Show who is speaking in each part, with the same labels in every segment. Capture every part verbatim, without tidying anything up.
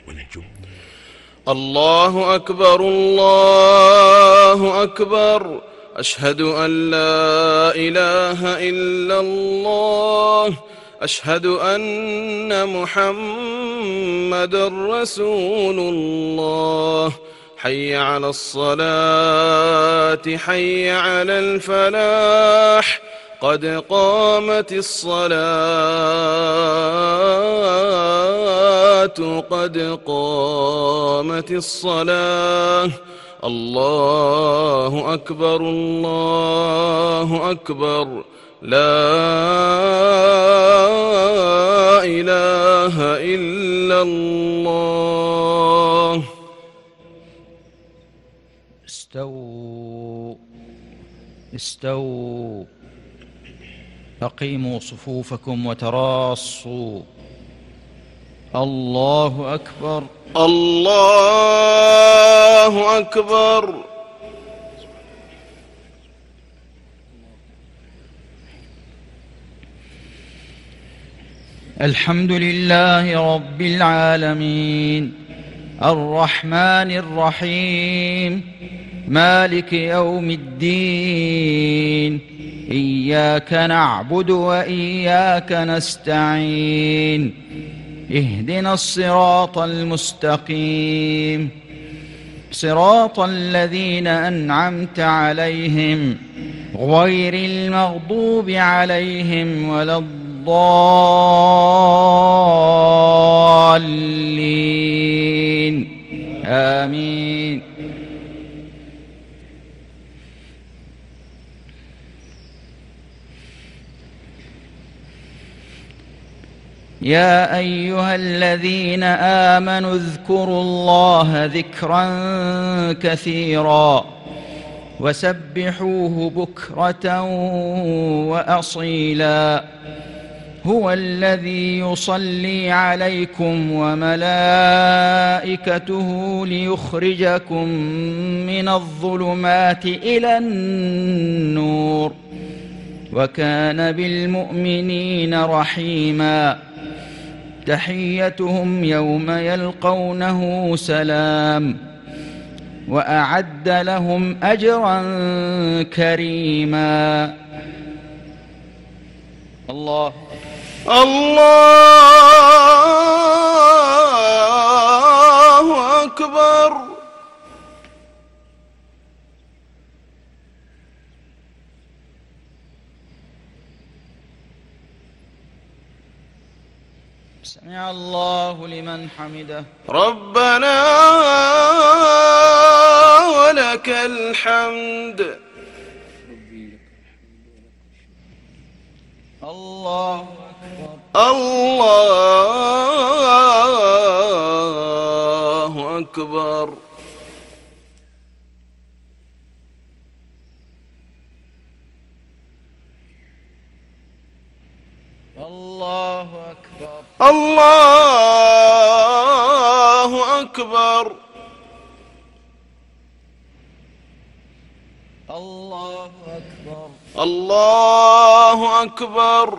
Speaker 1: الله أكبر الله أكبر، أشهد أن لا إله إلا الله، أشهد أن محمدًا رسول الله. حي على الصلاة حي على الفلاح، قد قامت الصلاة قد قامت الصلاة. الله أكبر الله أكبر، لا إله إلا الله.
Speaker 2: استووا استووا، أقيموا صفوفكم وتراصوا. الله أكبر
Speaker 1: الله أكبر.
Speaker 2: الحمد لله رب العالمين، الرحمن الرحيم، مالك يوم الدين، إياك نعبد وإياك نستعين، اهدنا الصراط المستقيم، صراط الذين أنعمت عليهم غير المغضوب عليهم ولا الضالين، آمين. يا أيها الذين آمنوا اذكروا الله ذكرا كثيرا وسبحوه بكرة وأصيلا. هو الذي يصلي عليكم وملائكته ليخرجكم من الظلمات إلى النور، وكان بالمؤمنين رحيما. تحيتهم يوم يلقونه سلام، وأعد لهم أجرا كريما. الله
Speaker 1: الله أكبر.
Speaker 2: سمع الله لمن حمده.
Speaker 1: ربنا ولك الحمد.
Speaker 2: الله أكبر.
Speaker 1: الله أكبر.
Speaker 2: الله أكبر.
Speaker 1: الله أكبر.
Speaker 2: الله أكبر.
Speaker 1: الله أكبر.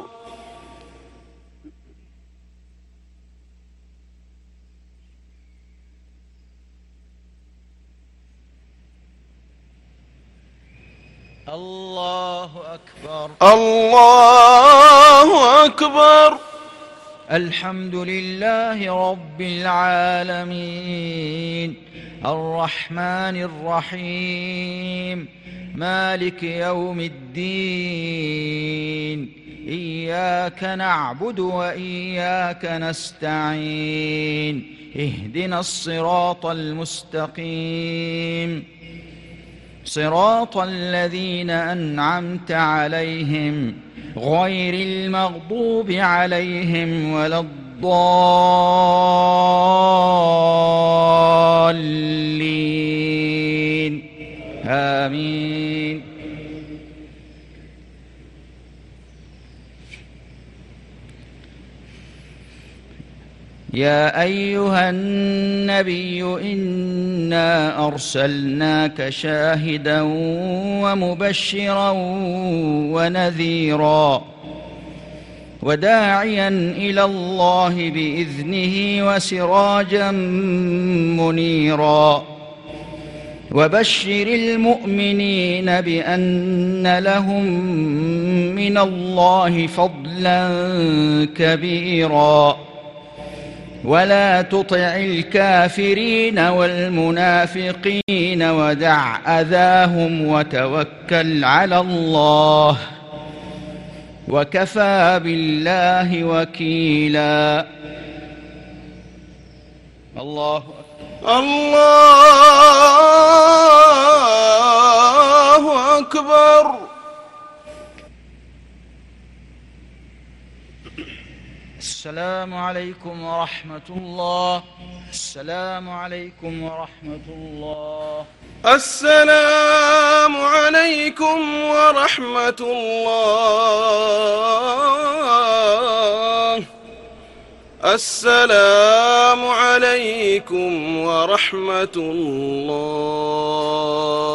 Speaker 2: الله أكبر.
Speaker 1: الله أكبر.
Speaker 2: الحمد لله رب العالمين، الرحمن الرحيم، مالك يوم الدين، إياك نعبد وإياك نستعين، اهدنا الصراط المستقيم، صراط الذين أنعمت عليهم غير المغضوب عليهم ولا الضالين، آمين. يا أيها النبي إنا أرسلناك شاهدا ومبشرا ونذيرا وداعيا إلى الله بإذنه وسراجا منيرا وبشر المؤمنين بأن لهم من الله فضلا كبيرا ولا تطع الكافرين والمنافقين ودع أذاهم وتوكل على الله وكفى بالله وكيلا. الله أكبر.
Speaker 1: الله أكبر.
Speaker 2: السلام عليكم ورحمة الله. السلام عليكم ورحمة الله.
Speaker 1: السلام عليكم ورحمة الله. السلام عليكم ورحمة الله.